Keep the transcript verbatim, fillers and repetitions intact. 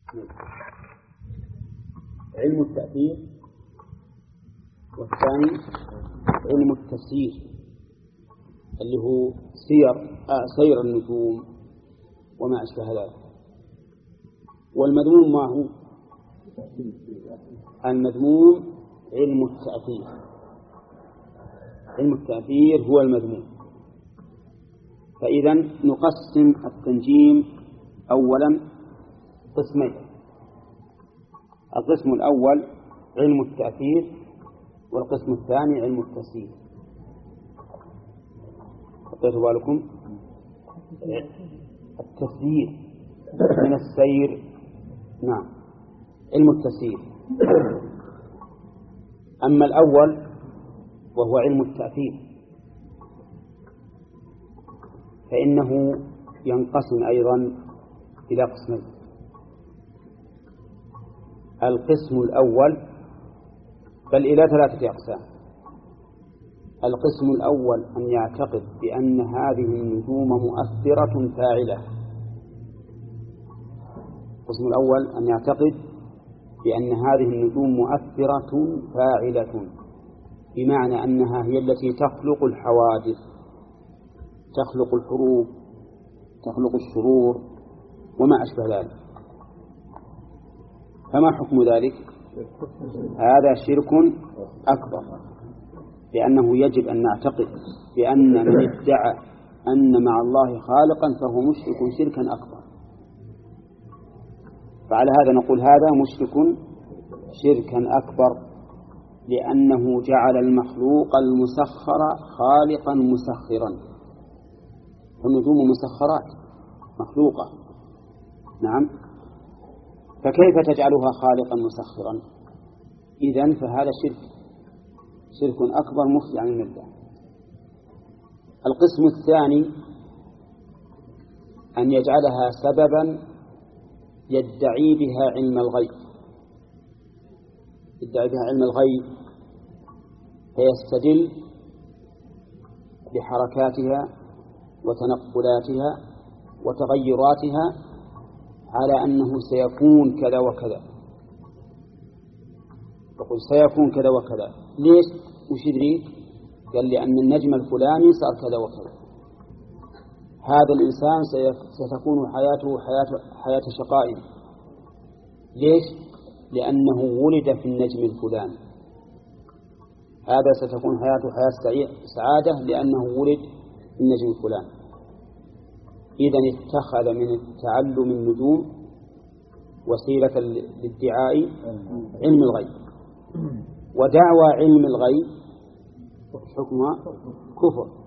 علم التأثير، والثاني علم التسيير اللي هو سير آه سير النجوم وما أشبه ذلك. والمذموم ما هو؟ المذموم علم التأثير. علم التأثير هو المذموم. فإذا نقسم التنجيم أولا قسمين. القسم الأول علم التأثير، والقسم الثاني علم التسيير. خطيتوا بالكم؟ التسيير من السير، نعم، علم التسيير. أما الأول وهو علم التأثير فإنه ينقسم أيضا إلى قسمين. القسم الأول بل إلى ثلاثة أقسام. القسم الأول أن يعتقد بأن هذه النجوم مؤثرة فاعلة. القسم الأول أن يعتقد بأن هذه النجوم مؤثرة فاعلة، بمعنى أنها هي التي تخلق الحوادث، تخلق الحروب، تخلق الشرور وما أشبه ذلك. فما حكم ذلك؟ هذا شرك أكبر، لأنه يجب أن نعتقد بأن من ادعى أن مع الله خالقا فهو مشرك شركا أكبر. فعلى هذا نقول هذا مشرك شركا أكبر، لأنه جعل المخلوق المسخر خالقا مسخرا. والنجوم مسخرات مخلوقة، نعم، فكيف تجعلها خالقا مسخرا؟ إذن فهذا شرك شرك أكبر مخرج عن الملة. القسم الثاني أن يجعلها سببا يدعي بها علم الغيب، يدعي بها علم الغيب، فيستدل بحركاتها وتنقلاتها وتغيراتها على أنه سيكون كذا وكذا. يقول سيكون كذا وكذا، ليش؟ وش يدريك؟ قال لأن النجم الفلاني صار كذا وكذا. هذا الإنسان ستكون حياته حياة, حياة شقاء، ليش؟ لأنه ولد في النجم الفلاني. هذا ستكون حياته حياة سعادة لأنه ولد في النجم الفلاني. إذن اتخذ من التعلم النجوم وسيلة للادعاء علم الغيب. ودعوى علم الغيب حكمها كفر،